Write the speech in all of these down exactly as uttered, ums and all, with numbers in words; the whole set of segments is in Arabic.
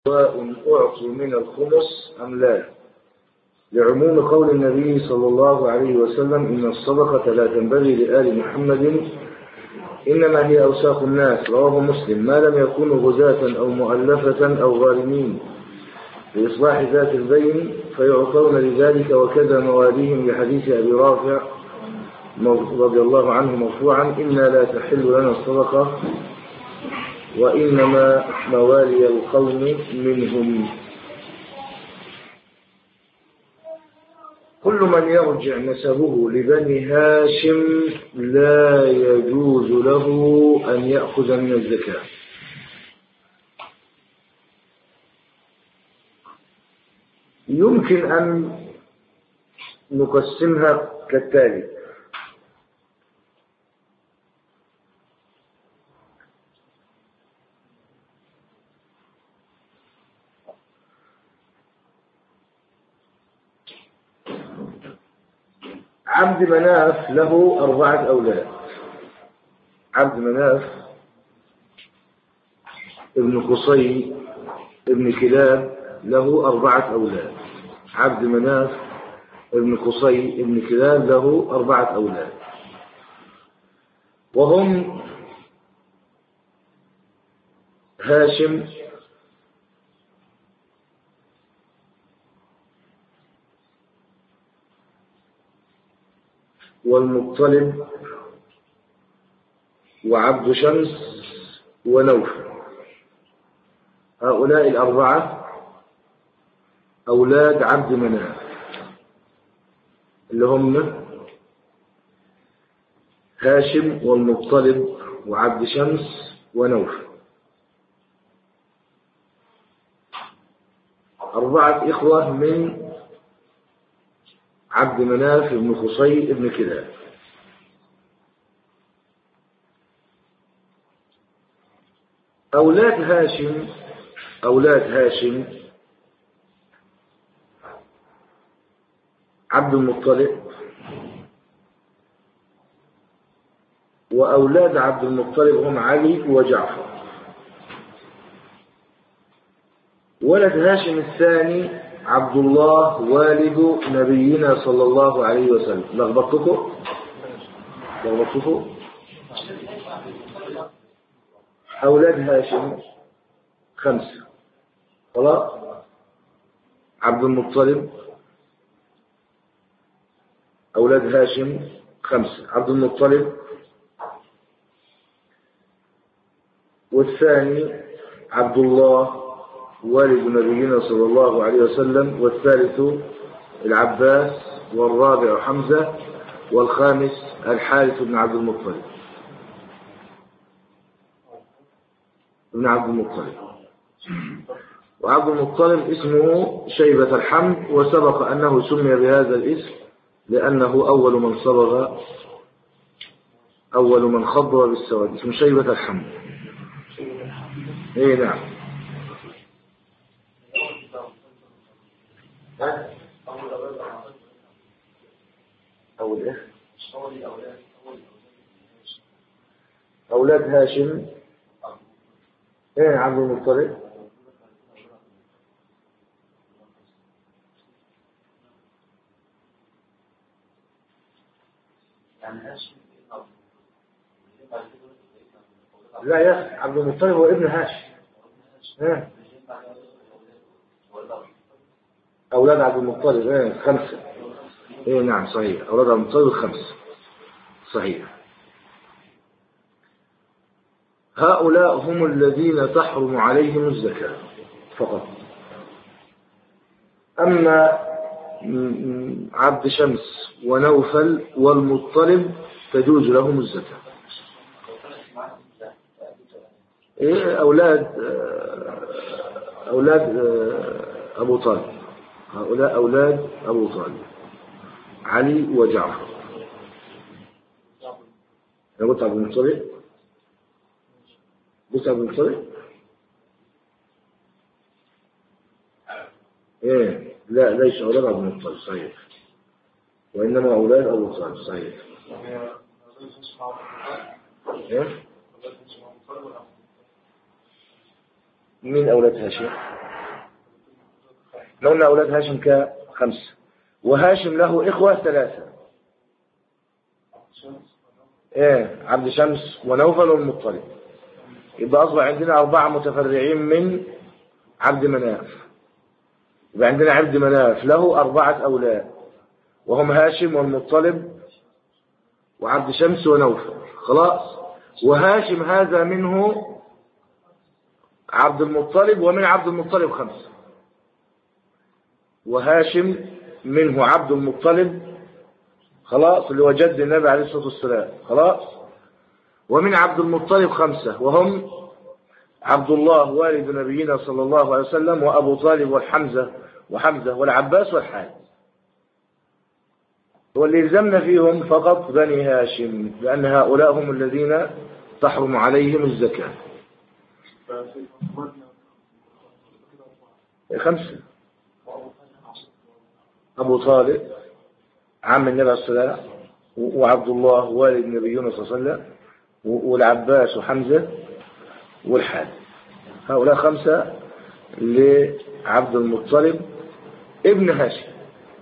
سواء أعطوا من الخمس أم لا، لعموم قول النبي صلى الله عليه وسلم: إن الصدقة لا تنبغي لآل محمد إنما هي أوساخ الناس. رواه مسلم. ما لم يكونوا غزاة أو مؤلفة أو غارمين لإصلاح ذات البين فيعطون لذلك، وكذا مواليهم لحديث أبي رافع رضي الله عنه مرفوعا: إنا لا تحل لنا الصدقة وإنما موالي القوم منهم. كل من يرجع نسبه لبني هاشم لا يجوز له أن يأخذ من الزكاة. يمكن أن نقسمها كالتالي: عبد مناف له أربعة أولاد. عبد مناف ابن قصي ابن كلاب له أربعة أولاد. عبد مناف ابن قصي ابن كلاب له أربعة أولاد، وهم هاشم والمطلب وعبد شمس ونوفل. هؤلاء الأربعة أولاد عبد مناف اللي هم هاشم والمطلب وعبد شمس ونوفل، أربعة إخوة من عبد مناف بن قصي بن كلاب. أولاد هاشم أولاد هاشم عبد المطلب، وأولاد عبد المطلب هم علي وجعفر. ولد هاشم الثاني عبد الله والد نبينا صلى الله عليه وسلم. لخبطتكم لخبطتكم أولاد هاشم خمسة. خلاص. عبد المطلب أولاد هاشم خمسة. عبد المطلب والثاني عبد الله والد نبينا صلى الله عليه وسلم، والثالث العباس، والرابع حمزة، والخامس الحارث بن عبد المطلب ابن عبد المطلب. وعبد المطلب اسمه شيبة الحمد، وسبق أنه سمي بهذا الاسم لأنه أول من صبغ أول من خضر بالسواد. اسمه شيبة الحمد. ايه نعم. أول إيه؟ أولاد هاشم إيه عبد المطلب لا يا عبد المطلب هو ابن هاشم. إيه؟ أولاد عبد المطلب إيه خمسة. إيه نعم صحيح. أولاد عبد المطلب خمسة صحيح. هؤلاء هم الذين تحرم عليهم الزكاة فقط. أما عبد شمس ونوفل والمطلب تجوز لهم الزكاة. إيه أولاد أولاد أبو طالب. هؤلاء أولاد أبو طالب علي وجعفر. أنا قلت عبد المطلب قلت عبد المطلب إيه لا ليس أولاد عبد المطلب صحيح، وإنما أولاد أبو طالب صحيح. إيه من أولاد هاشم؟ قلنا أولاد هاشم كخمسة، وهاشم له إخوة ثلاثة، إيه عبد شمس ونوفل والمطلب، يبقى أصبح عندنا أربعة متفرعين من عبد مناف. يبقى عندنا عبد مناف له أربعة أولاد وهم هاشم والمطلب وعبد شمس ونوفل، خلاص. وهاشم هذا منه عبد المطلب، ومن عبد المطلب خمسة. وهاشم منه عبد المطلب، خلاص، اللي هو جد النبي عليه الصلاة والسلام، خلاص. ومن عبد المطلب خمسة وهم عبد الله والد نبينا صلى الله عليه وسلم، وأبو طالب والحمزة وحمزة والعباس والحارث. واللي يلزمنا فيهم فقط بني هاشم، لأن هؤلاء هم الذين تحرم عليهم الزكاة. خمسة: أبو طالب عم النبي عليه الصلاة والسلام، وعبد الله والد نبينا صلى الله عليه وسلم، والعباس وحمزة والحارث. هؤلاء خمسة لعبد المطلب ابن هاشم،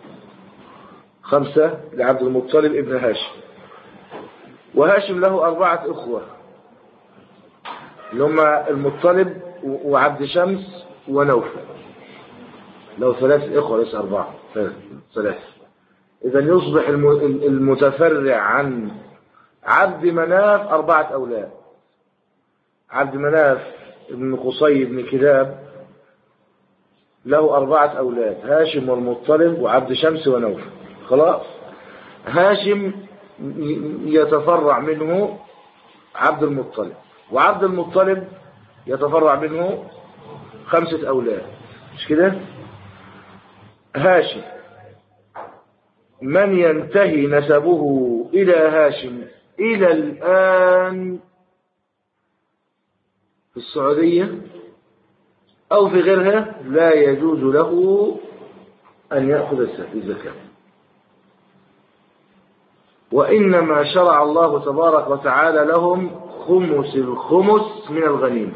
خمسة لعبد المطلب ابن هاشم. وهاشم له أربعة أخوة اللي هم المطلب وعبد شمس ونوفل، له ثلاث إخوة ليس أربعة، ثلاثة. إذا يصبح المتفرع عن عبد مناف أربعة أولاد: عبد مناف ابن قصي بن كلاب له أربعة أولاد، هاشم والمطلب وعبد شمس ونوفل، خلاص. هاشم يتفرع منه عبد المطلب، وعبد المطلب يتفرع منه خمسة أولاد، مش كده؟ هاشم من ينتهي نسبه إلى هاشم إلى الآن في السعودية أو في غيرها لا يجوز له أن يأخذ الزكاة، وإنما شرع الله تبارك وتعالى لهم خمس الخمس من الغنيمة.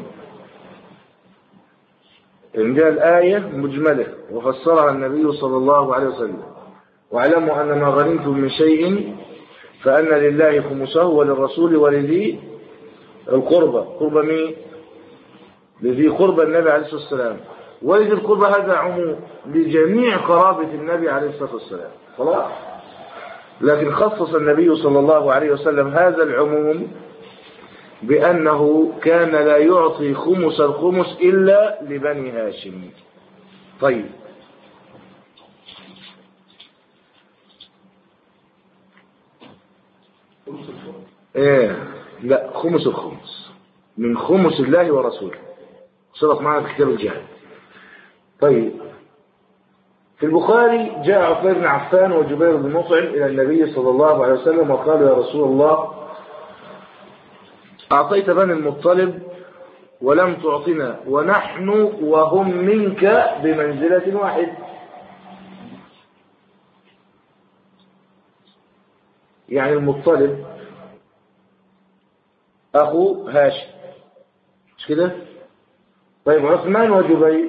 عندنا الآية مجملة وفسرها النبي صلى الله عليه وسلم: واعلموا أن ما غنمتم من شيء فأن لله خمسه وللرسول ولذي القربى. قربى مين؟ لذي قربى النبي عليه الصلاة والسلام. ولذي القربى هذا عموم لجميع قرابة النبي عليه الصلاة والسلام، خلاص. لكن خصص النبي صلى الله عليه وسلم هذا العموم بأنه كان لا يعطي خمس الخمس إلا لبني هاشم. طيب، ايه لا، خمس الخمس من خمس الله ورسوله، صدق معنا في كتاب الجهاد. طيب، في البخاري جاء عثمان بن عفان وجبير بن مطعم إلى النبي صلى الله عليه وسلم وقال: يا رسول الله، أعطيت بني المطلب ولم تعطنا، ونحن وهم منك بمنزلة واحد. يعني المطلب أخو هاشم، مش كده؟ طيب، عثمان وجبير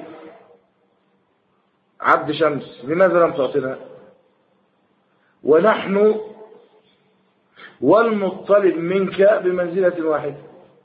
عبد شمس، لماذا لم تعطنا؟ ونحن والمطلب منك بمنزلة واحد.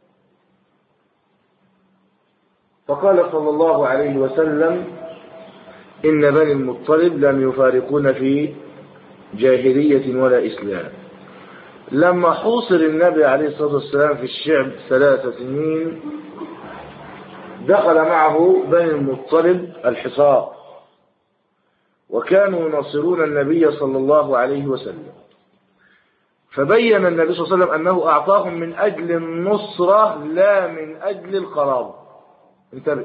فقال صلى الله عليه وسلم: إن بني المطلب لم يفارقون في جاهلية ولا إسلام. لما حوصر النبي عليه الصلاة والسلام في الشعب ثلاث سنين دخل معه بني المطلب الحصار، وكانوا يناصرون النبي صلى الله عليه وسلم. فبين النبي صلى الله عليه وسلم أنه أعطاهم من أجل النصرة لا من أجل القرابة. انتبه،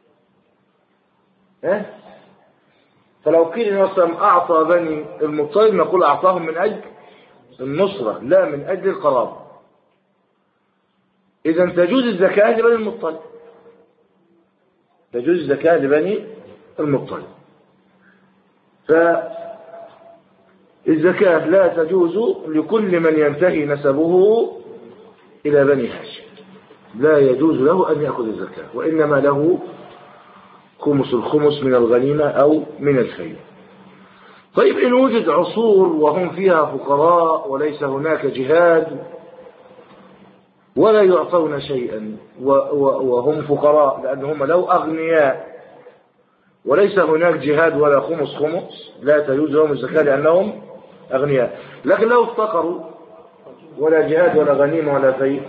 ها؟ فلو قيل النبي صلى الله عليه وسلم أعطى بني المطلب نقول أعطاهم من أجل النصرة لا من أجل القرابة. إذا تجوز الزكاة لبني المطلب، تجوز الزكاة لبني المطلب. فالزكاة لا تجوز لكل من ينتهي نسبه إلى بني هاشم، لا يجوز له أن يأخذ الزكاة، وإنما له خمس الخمس من الغنيمة أو من الفيء. طيب إن وجد عصور وهم فيها فقراء وليس هناك جهاد ولا يعطون شيئا وهم فقراء، لأنهم لو أغنياء وليس هناك جهاد ولا خمس خمس لا تجوز لهم الزكاة لأنهم أغنياء. لكن لو افتقروا ولا جهاد ولا غنيمة ولا فيء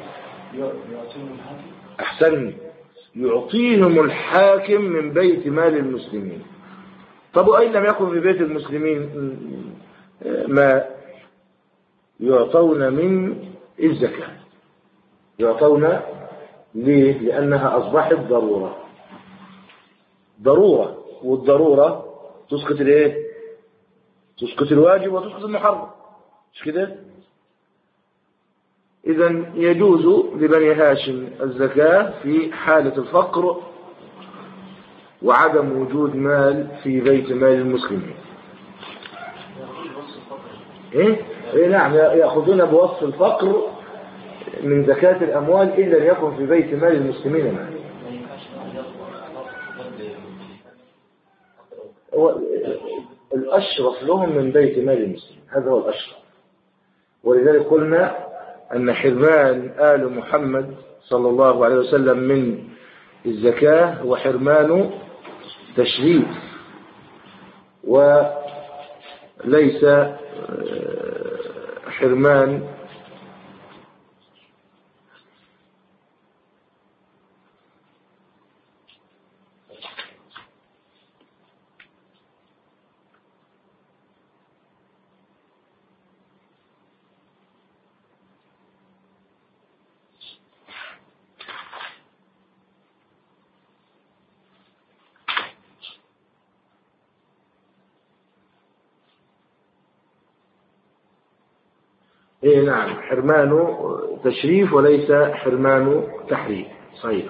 أحسن يعطيهم الحاكم من بيت مال المسلمين. طب وأين لم يكن في بيت المسلمين ما يعطون من الزكاة؟ يعطون ليه؟ لأنها أصبحت ضرورة ضرورة والضرورة تسقط الايه؟ تسقط الواجب وتسقط المحرم، مش كده؟ إذن يجوز لبني هاشم الزكاة في حالة الفقر وعدم وجود مال في بيت مال المسلمين. إيه؟ إيه نعم، يأخذون بوصف الفقر من زكاة الأموال إلا أن يكن في بيت مال المسلمين مال. الأشرف لهم من بيت مال المسلمين، هذا هو الأشرف. ولذلك قلنا أن حرمان آل محمد صلى الله عليه وسلم من الزكاة هو حرمان تشريف وليس حرمان إيه نعم، حرمان تشريف وليس حرمان تحريم. صحيح.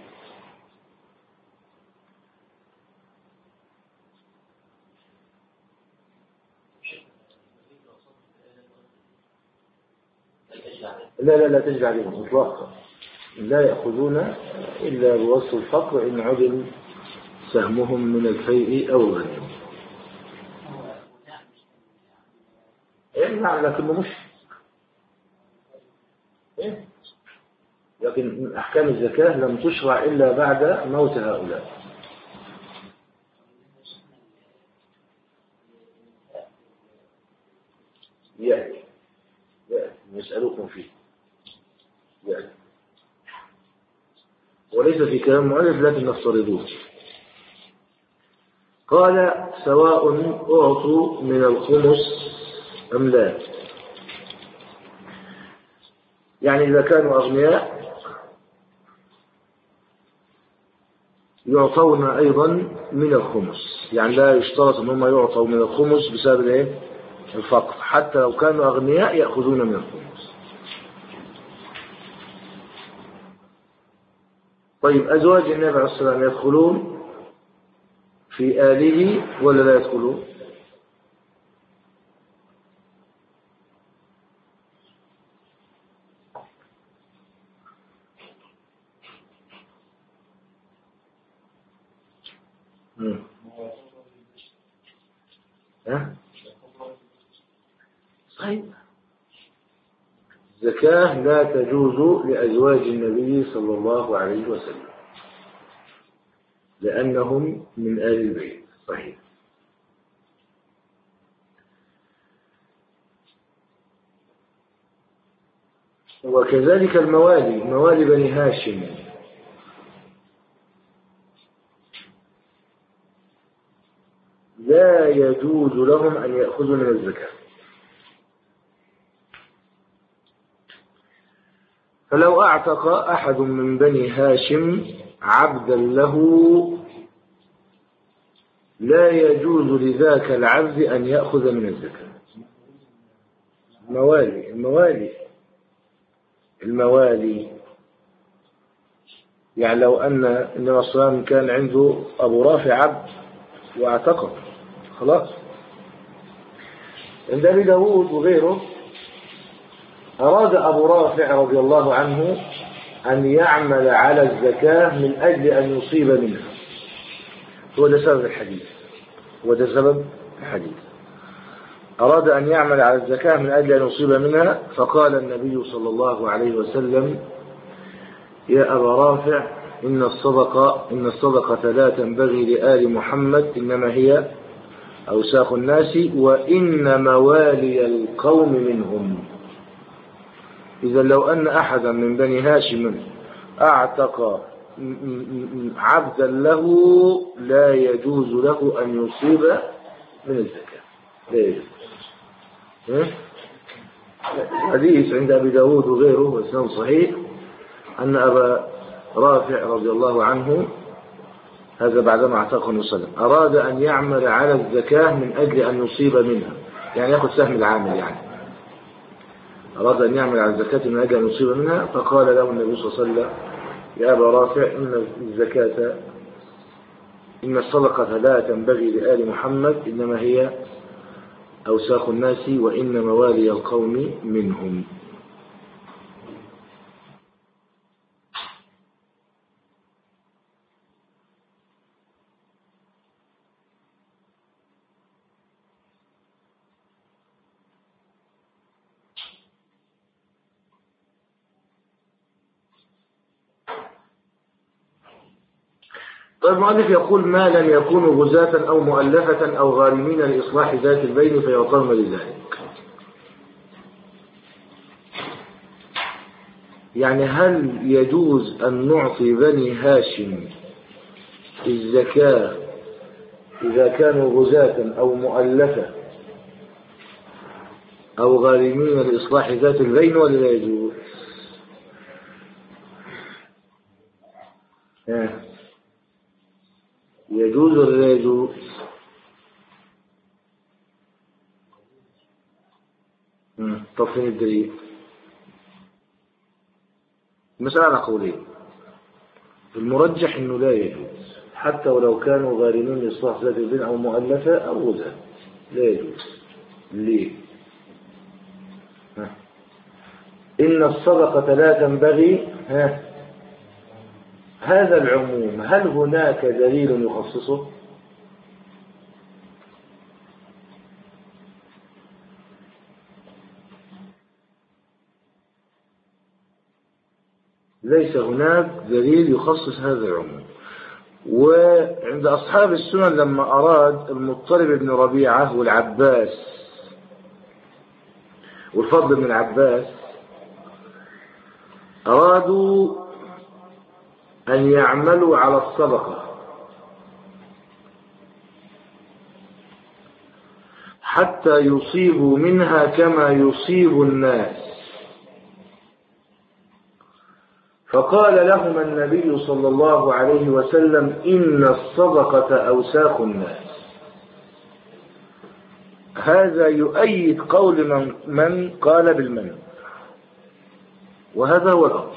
لا لا لا تجري عليهم إطلاقا، لا يأخذون إلا بوصف الفقر إن عدل سهمهم من الفيء أو الغنيمة. إيه نعم، لكنه مش إيه؟ لكن أحكام الزكاة لم تشرع إلا بعد موت هؤلاء. يعني يعني يسألوكم فيه يعني وليس في كلام مؤلف لكن نفترضوه. قال سواء أعطوا من الخمس أم لا، يعني إذا كانوا أغنياء يعطون أيضا من الخمس، يعني لا يشترط أنهم يعطوا من الخمس بسبب الايه؟ الفقر، حتى لو كانوا أغنياء يأخذون من الخمس. طيب أزواج النبي عليه الصلاة والسلام يدخلون في آله ولا لا يدخلون؟ ها؟ صحيح. الزكاة لا تجوز لأزواج النبي صلى الله عليه وسلم لأنهم من آل البيت. صحيح. وكذلك الموالي، موالي بني هاشم لا يجوز لهم أن يأخذوا من الزكاة. فلو أعتق أحد من بني هاشم عبدا له لا يجوز لذاك العبد أن يأخذ من الزكاة. الموالي الموالي الموالي يعني لو أن النبي صلى الله عليه وسلم كان عنده أبو رافع عبد واعتقه خلاص، عند أبي داود وغيره أراد أبو رافع رضي الله عنه أن يعمل على الزكاة من أجل أن يصيب منها، هو ده سبب الحديث، هو ده سبب الحديث. أراد أن يعمل على الزكاة من أجل أن يصيب منها، فقال النبي صلى الله عليه وسلم: يا أبا رافع، إن الصدقة إن الصدقة لا تنبغي لآل محمد، إنما هي أوساخ الناس وإن موالي القوم منهم. إذا لو أن أحدا من بني هاشم أعتق عبدا له لا يجوز له أن يصيب من الزكاة، لا يجوز. حديث عند أبي داود وغيره وإسناد صحيح أن أبا رافع رضي الله عنه، هذا بعدما اعتقه النبي صلى الله عليه وسلم، أراد أن يعمل على الزكاة من أجل أن يصيب منها، يعني يأخذ سهم العامل، يعني أراد أن يعمل على الزكاة من أجل أن يصيب منها، فقال له النبي صلى الله عليه وسلم: يا أبا رافع، إن الزكاة إن الصدقة لا تنبغي لآل محمد، إنما هي أوساخ الناس وإن موالي القوم منهم. طيب المؤلف يقول: ما لم يكونوا غزاة أو مؤلفة أو غارمين لإصلاح ذات البين فيعطون لذلك. يعني هل يجوز أن نعطي بني هاشم الزكاة إذا كانوا غزاة أو مؤلفة أو غارمين لإصلاح ذات البين، ولا لا يجوز؟ يجوز ولا لا يجوز؟ طب فين الدليل؟ مسألة قولين، المرجح انه لا يجوز حتى ولو كانوا غارمين لإصلاح ذات البين او مؤلفة او غزاة، لا يجوز. ليه؟ ها. إن الصدقة لا تنبغي، ها. هذا العموم هل هناك دليل يخصصه؟ ليس هناك دليل يخصص هذا العموم. وعند أصحاب السنن لما أراد المطلب بن ربيعة والعباس والفضل بن العباس أرادوا أن يعملوا على الصدقة حتى يصيبوا منها كما يصيب الناس، فقال لهم النبي صلى الله عليه وسلم: إن الصدقة أوساخ الناس. هذا يؤيد قول من, من قال بالمنع، وهذا هو الأرجح.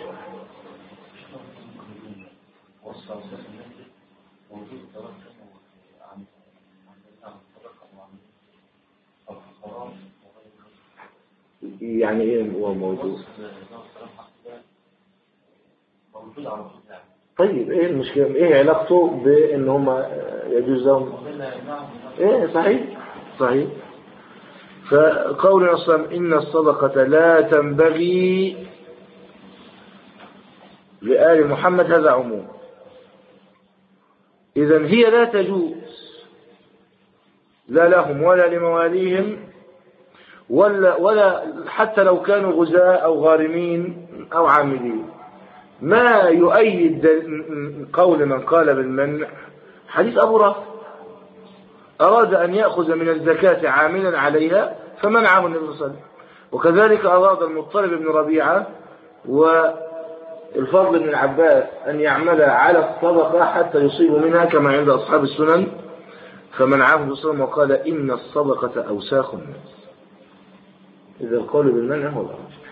يعني ايه هو موجود؟ طيب ايه المشكلة؟ ايه علاقته بان هم يجوز لهم؟ ايه صحيح صحيح. فقول اصلا ان الصدقة لا تنبغي لآل محمد هذا عموم، اذن هي لا تجوز لا لهم ولا لمواليهم ولا, ولا حتى لو كانوا غزاة أو غارمين أو عاملين. ما يؤيد قول من قال بالمنع حديث أبو رافع أراد أن يأخذ من الزكاة عاملا عليها فمنعه النبي صلى الله عليه وسلم. وكذلك أراد المطلب بن ربيعة والفضل بن العباس أن يعمل على الصدقة حتى يصيبوا منها كما عند أصحاب السنن، فمنعه النبي صلى الله عليه وسلم وقال: إن الصدقة أوساخ الناس. إذا القول بالمنع هو الأرجح.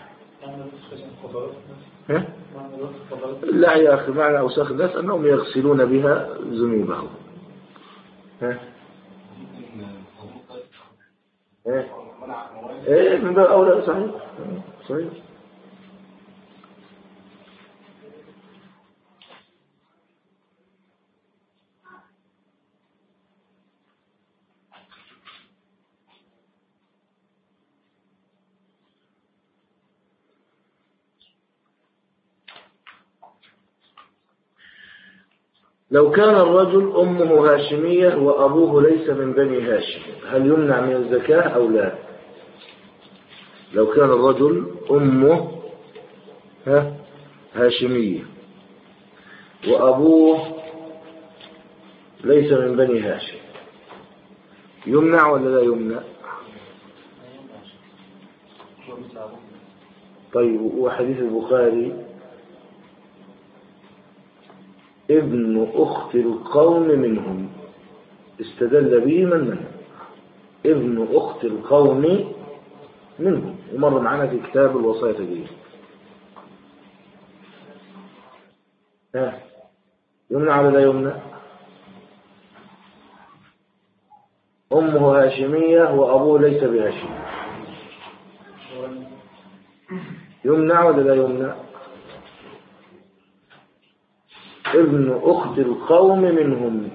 لا يا أخي، معنى أوساخ الناس أنهم يغسلون بها ذنوبهم. ها؟ إيه من باب أولى. صحيح صحيح. لو كان الرجل أمه هاشمية وأبوه ليس من بني هاشم هل يمنع من الزكاة أو لا؟ لو كان الرجل أمه ها هاشمية وأبوه ليس من بني هاشم يمنع ولا لا يمنع؟ طيب، وحديث البخاري ابن أخت القوم منهم استدل به من منهم، ابن أخت القوم منهم، ومر معنا في كتاب الوصايا تجريد. ها يمنع ولا لا يمنع؟ أمه هاشمية وأبوه ليس بهاشم يمنع ولا لا يمنع؟ ابن أخت القوم منهم،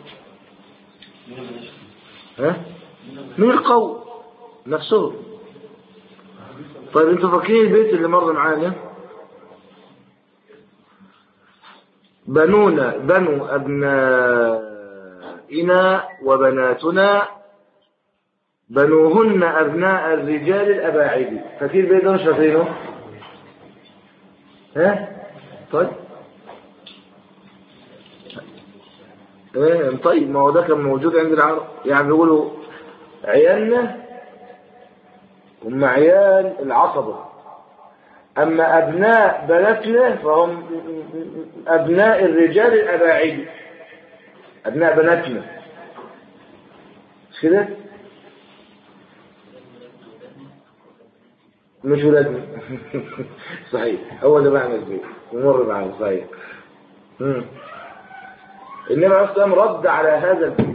ها من القوم نفسه. طيب انتوا فاكرين البيت اللي مر معانا؟ بنونا بنو أبنائنا وبناتنا بنوهن أبناء الرجال الأباعد. فاكرين البيت ده مش فاكرينه؟ ها طيب ايه طيب، ما هو ده كان موجود عند العرب، يعني بيقولوا عيالنا هم عيال العصبة، أما أبناء بناتنا فهم أبناء الرجال الأباعد، أبناء بناتنا مش كده؟ مش ولادنا صحيح، هو ده معنى البيت يمر معنا صحيح. امم النبي عليه الصلاة والسلام رد على هذا البيت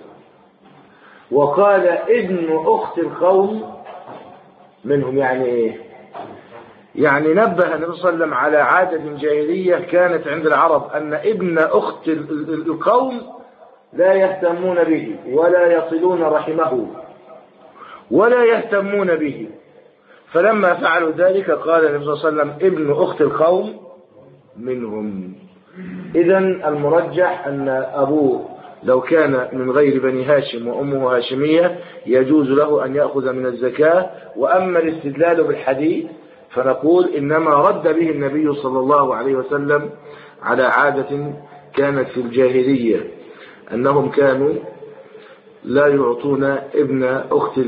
وقال ابن أخت القوم منهم. يعني ايه؟ يعني نبه النبي صلى الله عليه وسلم على عادة جاهلية كانت عند العرب، أن ابن أخت القوم لا يهتمون به ولا يصلون رحمه ولا يهتمون به، فلما فعلوا ذلك قال النبي صلى الله عليه وسلم ابن أخت القوم منهم. إذن المرجح أن أبوه لو كان من غير بني هاشم وأمه هاشمية يجوز له أن يأخذ من الزكاة. وأما الاستدلال بالحديث فنقول إنما رد به النبي صلى الله عليه وسلم على عادة كانت في الجاهلية، أنهم كانوا لا يعطون ابن أخت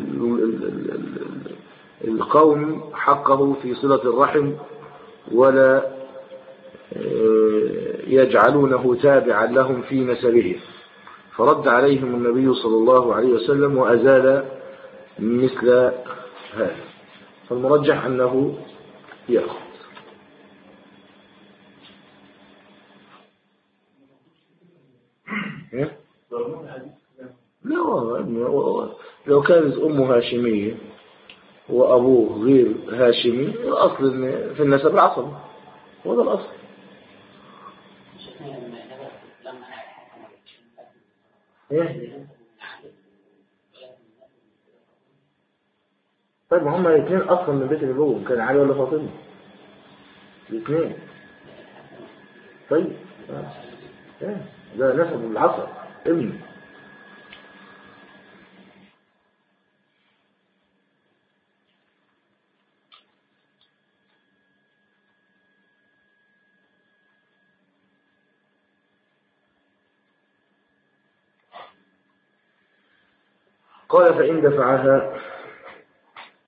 القوم حقه في صلة الرحم ولا يجعلونه تابعا لهم في نسبه، فرد عليهم النبي صلى الله عليه وسلم وأزال مثل هذا. فالمرجح أنه يأخذ. لا والله، لو كانت أمه هاشمية وأبوه غير هاشمي الأصل في النسب العصبي، وهذا الأصل. إيه؟ طيب ما هم الاثنين أصلا من بيت الأبوة، كان علي ولا فاطمة؟ الاثنين. طيب إيه؟ ده نسب العصب ابني. قال فإن دفعها